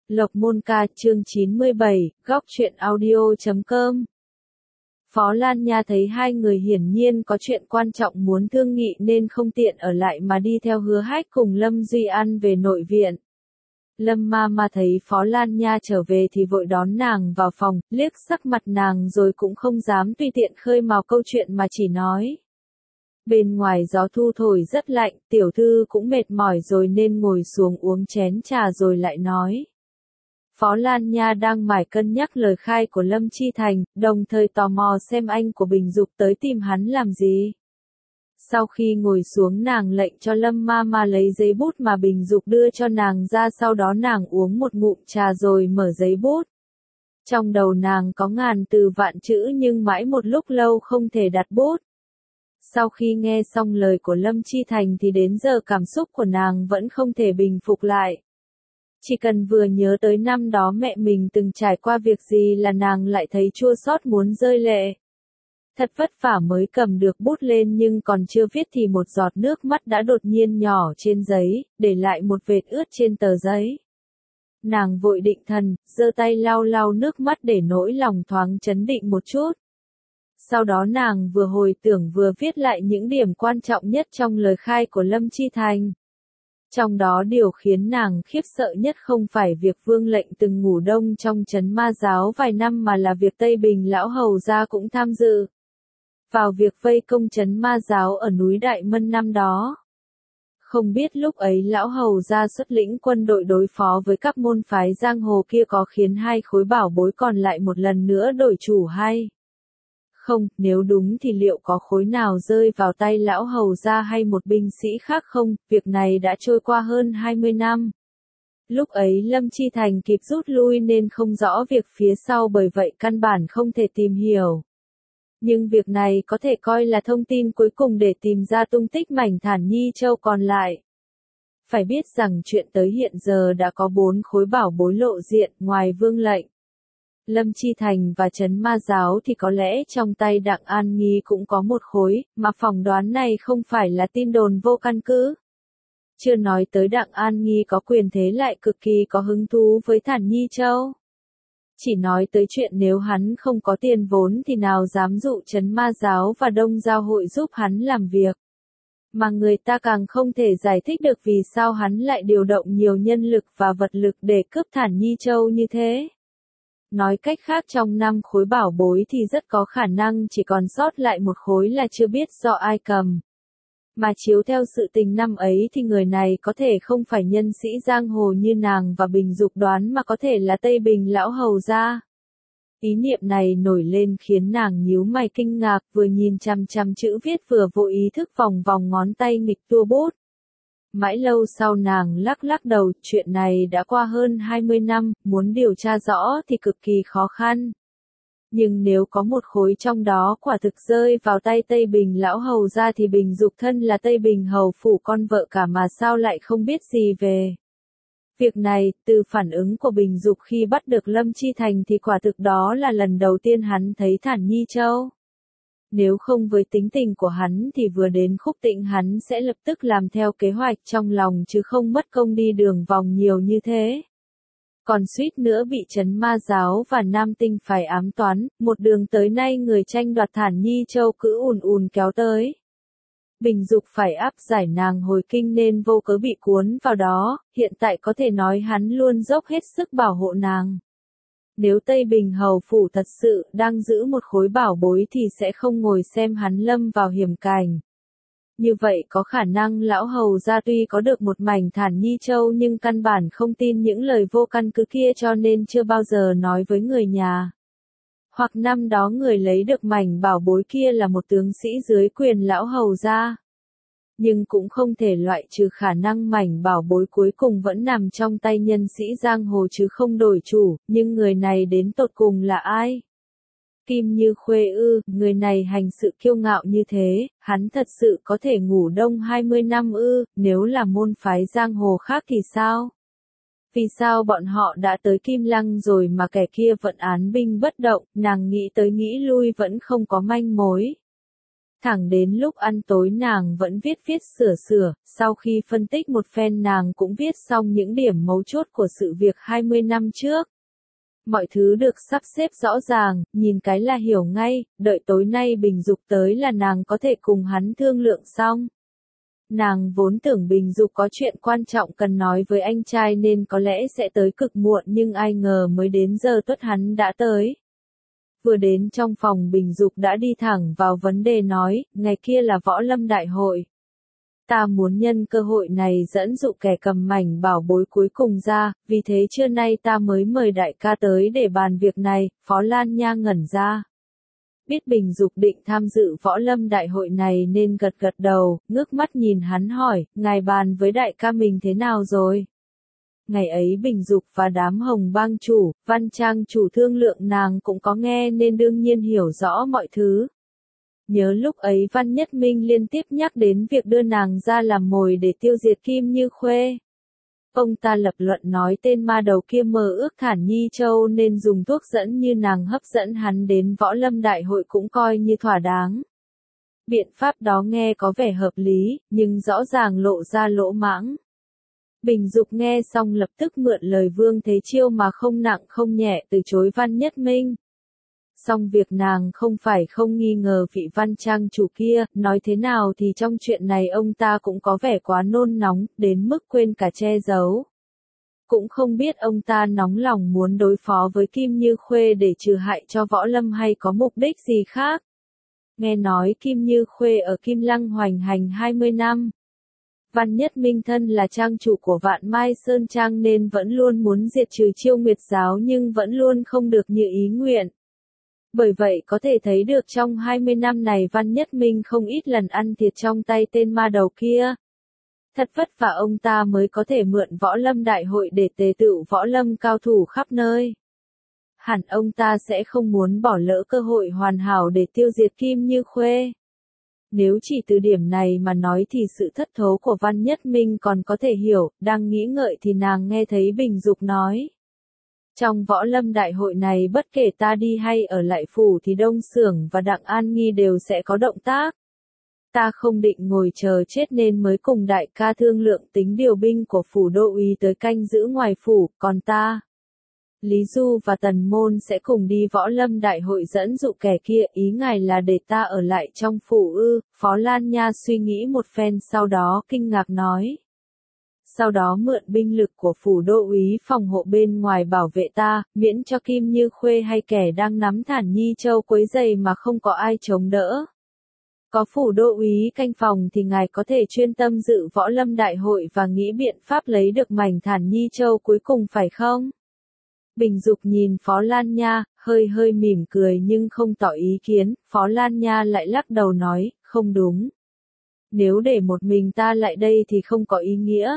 Lộc Môn Ca chương 97, góc truyện audio.com. Phó Lan Nha thấy hai người hiển nhiên có chuyện quan trọng muốn thương nghị nên không tiện ở lại mà đi theo Hứa Hách cùng Lâm Duy An về nội viện. Lâm Ma thấy Phó Lan Nha trở về thì vội đón nàng vào phòng, liếc sắc mặt nàng rồi cũng không dám tùy tiện khơi mào câu chuyện mà chỉ nói. Bên ngoài gió thu thổi rất lạnh, tiểu thư cũng mệt mỏi rồi nên ngồi xuống uống chén trà rồi lại nói. Phó Lan Nha đang mải cân nhắc lời khai của Lâm Chi Thành, đồng thời tò mò xem anh của Bình Dục tới tìm hắn làm gì. Sau khi ngồi xuống nàng lệnh cho Lâm Ma lấy giấy bút mà Bình Dục đưa cho nàng ra, sau đó nàng uống một ngụm trà rồi mở giấy bút. Trong đầu nàng có ngàn từ vạn chữ nhưng mãi một lúc lâu không thể đặt bút. Sau khi nghe xong lời của Lâm Chi Thành thì đến giờ cảm xúc của nàng vẫn không thể bình phục lại. Chỉ cần vừa nhớ tới năm đó mẹ mình từng trải qua việc gì là nàng lại thấy chua xót muốn rơi lệ. Thật vất vả mới cầm được bút lên nhưng còn chưa viết thì một giọt nước mắt đã đột nhiên nhỏ trên giấy, để lại một vệt ướt trên tờ giấy. Nàng vội định thần, giơ tay lau lau nước mắt để nỗi lòng thoáng chấn định một chút. Sau đó nàng vừa hồi tưởng vừa viết lại những điểm quan trọng nhất trong lời khai của Lâm Chi Thành. Trong đó điều khiến nàng khiếp sợ nhất không phải việc Vương Lệnh từng ngủ đông trong trấn Ma Giáo vài năm mà là việc Tây Bình lão hầu gia cũng tham dự vào việc vây công trấn Ma Giáo ở núi Đại Mân năm đó. Không biết lúc ấy lão hầu gia xuất lĩnh quân đội đối phó với các môn phái giang hồ kia có khiến hai khối bảo bối còn lại một lần nữa đổi chủ hay không, nếu đúng thì liệu có khối nào rơi vào tay lão hầu gia hay một binh sĩ khác không, việc này đã trôi qua hơn 20 năm. Lúc ấy Lâm Chi Thành kịp rút lui nên không rõ việc phía sau, bởi vậy căn bản không thể tìm hiểu. Nhưng việc này có thể coi là thông tin cuối cùng để tìm ra tung tích mảnh Thản Nhi Châu còn lại. Phải biết rằng chuyện tới hiện giờ đã có 4 khối bảo bối lộ diện, ngoài Vương Lệnh, Lâm Chi Thành và trấn Ma Giáo thì có lẽ trong tay Đặng An Nghi cũng có một khối, mà phỏng đoán này không phải là tin đồn vô căn cứ. Chưa nói tới Đặng An Nghi có quyền thế lại cực kỳ có hứng thú với Thản Nhi Châu. Chỉ nói tới chuyện nếu hắn không có tiền vốn thì nào dám dụ trấn Ma Giáo và Đông Giao hội giúp hắn làm việc. Mà người ta càng không thể giải thích được vì sao hắn lại điều động nhiều nhân lực và vật lực để cướp Thản Nhi Châu như thế. Nói cách khác, trong 5 khối bảo bối thì rất có khả năng chỉ còn sót lại một khối là chưa biết do ai cầm. Mà chiếu theo sự tình năm ấy thì người này có thể không phải nhân sĩ giang hồ như nàng và Bình Dục đoán mà có thể là Tây Bình lão hầu gia. Ý niệm này nổi lên khiến nàng nhíu mày kinh ngạc, vừa nhìn chăm chăm chữ viết vừa vô ý thức vòng vòng ngón tay nghịch tua bút. Mãi lâu sau nàng lắc lắc đầu, chuyện này đã qua hơn 20 năm, muốn điều tra rõ thì cực kỳ khó khăn. Nhưng nếu có một khối trong đó quả thực rơi vào tay Tây Bình lão hầu gia thì Bình Dục thân là Tây Bình hầu phủ con vợ cả mà sao lại không biết gì về việc này. Từ phản ứng của Bình Dục khi bắt được Lâm Chi Thành thì quả thực đó là lần đầu tiên hắn thấy Thản Nhi Châu. Nếu không với tính tình của hắn thì vừa đến Khúc Tịnh hắn sẽ lập tức làm theo kế hoạch trong lòng chứ không mất công đi đường vòng nhiều như thế. Còn suýt nữa bị trấn Ma Giáo và Nam Tinh phải ám toán, một đường tới nay người tranh đoạt Thản Nhi Châu cứ ùn kéo tới. Bình Dục phải áp giải nàng hồi kinh nên vô cớ bị cuốn vào đó, hiện tại có thể nói hắn luôn dốc hết sức bảo hộ nàng. Nếu Tây Bình hầu phủ thật sự đang giữ một khối bảo bối thì sẽ không ngồi xem hắn lâm vào hiểm cảnh. Như vậy có khả năng lão hầu gia tuy có được một mảnh Thản Nhi Châu nhưng căn bản không tin những lời vô căn cứ kia cho nên chưa bao giờ nói với người nhà. Hoặc năm đó người lấy được mảnh bảo bối kia là một tướng sĩ dưới quyền lão hầu gia. Nhưng cũng không thể loại trừ khả năng mảnh bảo bối cuối cùng vẫn nằm trong tay nhân sĩ giang hồ chứ không đổi chủ, nhưng người này đến tột cùng là ai? Kim Như Khuê ư, người này hành sự kiêu ngạo như thế, hắn thật sự có thể ngủ đông 20 năm ư, nếu là môn phái giang hồ khác thì sao? Vì sao bọn họ đã tới Kim Lăng rồi mà kẻ kia vẫn án binh bất động, nàng nghĩ tới nghĩ lui vẫn không có manh mối. Thẳng đến lúc ăn tối nàng vẫn viết sửa, sau khi phân tích một phen nàng cũng viết xong những điểm mấu chốt của sự việc 20 năm trước. Mọi thứ được sắp xếp rõ ràng, nhìn cái là hiểu ngay, đợi tối nay Bình Dục tới là nàng có thể cùng hắn thương lượng xong. Nàng vốn tưởng Bình Dục có chuyện quan trọng cần nói với anh trai nên có lẽ sẽ tới cực muộn nhưng ai ngờ mới đến giờ tuất hắn đã tới. Vừa đến trong phòng Bình Dục đã đi thẳng vào vấn đề nói, ngày kia là võ lâm đại hội. Ta muốn nhân cơ hội này dẫn dụ kẻ cầm mảnh bảo bối cuối cùng ra, vì thế trưa nay ta mới mời đại ca tới để bàn việc này, Phó Lan Nha ngẩn ra. Biết Bình Dục định tham dự võ lâm đại hội này nên gật gật đầu, ngước mắt nhìn hắn hỏi, ngài bàn với đại ca mình thế nào rồi? Ngày ấy Bình Dục và đám Hồng Bang chủ, Văn Trang chủ thương lượng nàng cũng có nghe nên đương nhiên hiểu rõ mọi thứ. Nhớ lúc ấy Văn Nhất Minh liên tiếp nhắc đến việc đưa nàng ra làm mồi để tiêu diệt Kim Như Khuê. Ông ta lập luận nói tên ma đầu kia mơ ước Thản Nhi Châu nên dùng thuốc dẫn như nàng hấp dẫn hắn đến võ lâm đại hội cũng coi như thỏa đáng. Biện pháp đó nghe có vẻ hợp lý, nhưng rõ ràng lộ ra lỗ mãng. Bình Dục nghe xong lập tức mượn lời Vương Thế Chiêu mà không nặng không nhẹ từ chối Văn Nhất Minh. Song việc nàng không phải không nghi ngờ vị Văn Trang chủ kia, nói thế nào thì trong chuyện này ông ta cũng có vẻ quá nôn nóng, đến mức quên cả che giấu. Cũng không biết ông ta nóng lòng muốn đối phó với Kim Như Khuê để trừ hại cho võ lâm hay có mục đích gì khác. Nghe nói Kim Như Khuê ở Kim Lăng hoành hành 20 năm. Văn Nhất Minh thân là trang chủ của Vạn Mai Sơn Trang nên vẫn luôn muốn diệt trừ Chiêu Nguyệt giáo nhưng vẫn luôn không được như ý nguyện. Bởi vậy có thể thấy được trong 20 năm này Văn Nhất Minh không ít lần ăn thiệt trong tay tên ma đầu kia. Thật vất vả ông ta mới có thể mượn võ lâm đại hội để tề tựu võ lâm cao thủ khắp nơi. Hẳn ông ta sẽ không muốn bỏ lỡ cơ hội hoàn hảo để tiêu diệt Kim Như Khuê. Nếu chỉ từ điểm này mà nói thì sự thất thố của Văn Nhất Minh còn có thể hiểu, đang nghĩ ngợi thì nàng nghe thấy Bình Dục nói. Trong võ lâm đại hội này bất kể ta đi hay ở lại phủ thì Đông Xưởng và Đặng An Nghi đều sẽ có động tác. Ta không định ngồi chờ chết nên mới cùng đại ca thương lượng tính điều binh của phủ đô úy tới canh giữ ngoài phủ, còn ta, Lý Du và Tần Môn sẽ cùng đi võ lâm đại hội dẫn dụ kẻ kia, ý ngài là để ta ở lại trong phủ ư? Phó Lan Nha suy nghĩ một phen sau đó kinh ngạc nói. Sau đó mượn binh lực của phủ đô úy phòng hộ bên ngoài bảo vệ ta, miễn cho Kim Như Khuê hay kẻ đang nắm Thản Nhi Châu quấy rầy mà không có ai chống đỡ. Có phủ đô úy canh phòng thì ngài có thể chuyên tâm dự võ lâm đại hội và nghĩ biện pháp lấy được mảnh Thản Nhi Châu cuối cùng phải không? Bình Dục nhìn Phó Lan Nha, hơi mỉm cười nhưng không tỏ ý kiến, Phó Lan Nha lại lắc đầu nói, không đúng. Nếu để một mình ta lại đây thì không có ý nghĩa.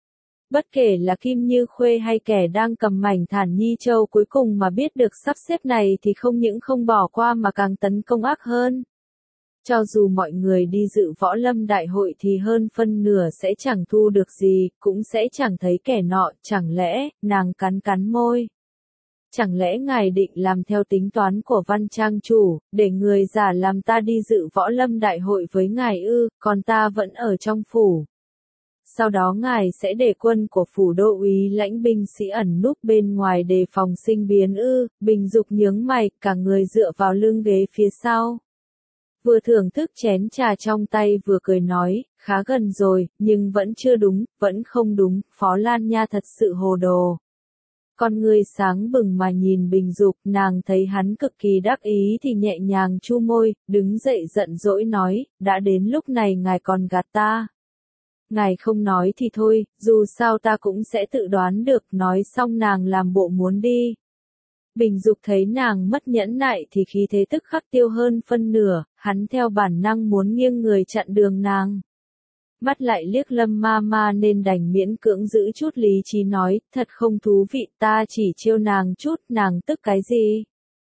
Bất kể là Kim Như Khuê hay kẻ đang cầm mảnh Thản Nhi Châu cuối cùng mà biết được sắp xếp này thì không những không bỏ qua mà càng tấn công ác hơn. Cho dù mọi người đi dự võ lâm đại hội thì hơn phân nửa sẽ chẳng thu được gì, cũng sẽ chẳng thấy kẻ nọ, chẳng lẽ, nàng cắn môi. Chẳng lẽ ngài định làm theo tính toán của Văn Trang chủ, để người giả làm ta đi dự võ lâm đại hội với ngài ư, còn ta vẫn ở trong phủ. Sau đó ngài sẽ để quân của phủ đô úy lãnh binh sĩ ẩn núp bên ngoài đề phòng sinh biến ư? Bình Dục nhướng mày, cả người dựa vào lưng ghế phía sau. Vừa thưởng thức chén trà trong tay vừa cười nói, khá gần rồi, nhưng vẫn chưa đúng, vẫn không đúng, Phó Lan Nha thật sự hồ đồ. Con người sáng bừng mà nhìn Bình Dục, nàng thấy hắn cực kỳ đắc ý thì nhẹ nhàng chu môi, đứng dậy giận dỗi nói, đã đến lúc này ngài còn gạt ta. Ngài không nói thì thôi, dù sao ta cũng sẽ tự đoán được, nói xong nàng làm bộ muốn đi. Bình Dục thấy nàng mất nhẫn nại thì khí thế tức khắc tiêu hơn phân nửa, hắn theo bản năng muốn nghiêng người chặn đường nàng. Mắt lại liếc Lâm Ma Ma nên đành miễn cưỡng giữ chút lý trí nói, thật không thú vị, ta chỉ trêu nàng chút, nàng tức cái gì.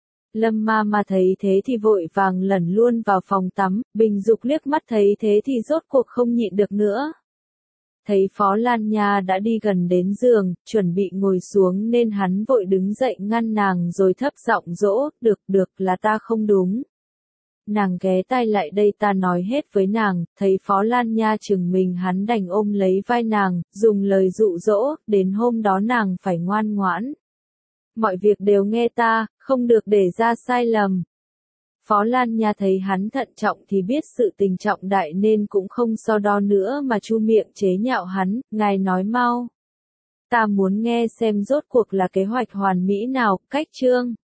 Lâm Ma Ma thấy thế thì vội vàng lẩn luôn vào phòng tắm, Bình Dục liếc mắt thấy thế thì rốt cuộc không nhịn được nữa. Thấy Phó Lan Nha đã đi gần đến giường, chuẩn bị ngồi xuống nên hắn vội đứng dậy ngăn nàng rồi thấp giọng dỗ, được là ta không đúng. nàng ghé tai lại đây ta nói hết với nàng, thấy Phó Lan Nha chừng mình hắn đành ôm lấy vai nàng, dùng lời dụ dỗ, đến hôm đó nàng phải ngoan ngoãn. Mọi việc đều nghe ta, không được để ra sai lầm. Phó Lan Nha thấy hắn thận trọng thì biết sự tình trọng đại nên cũng không so đo nữa mà chu miệng chế nhạo hắn, ngài nói mau. Ta muốn nghe xem rốt cuộc là kế hoạch hoàn mỹ nào, cách chương.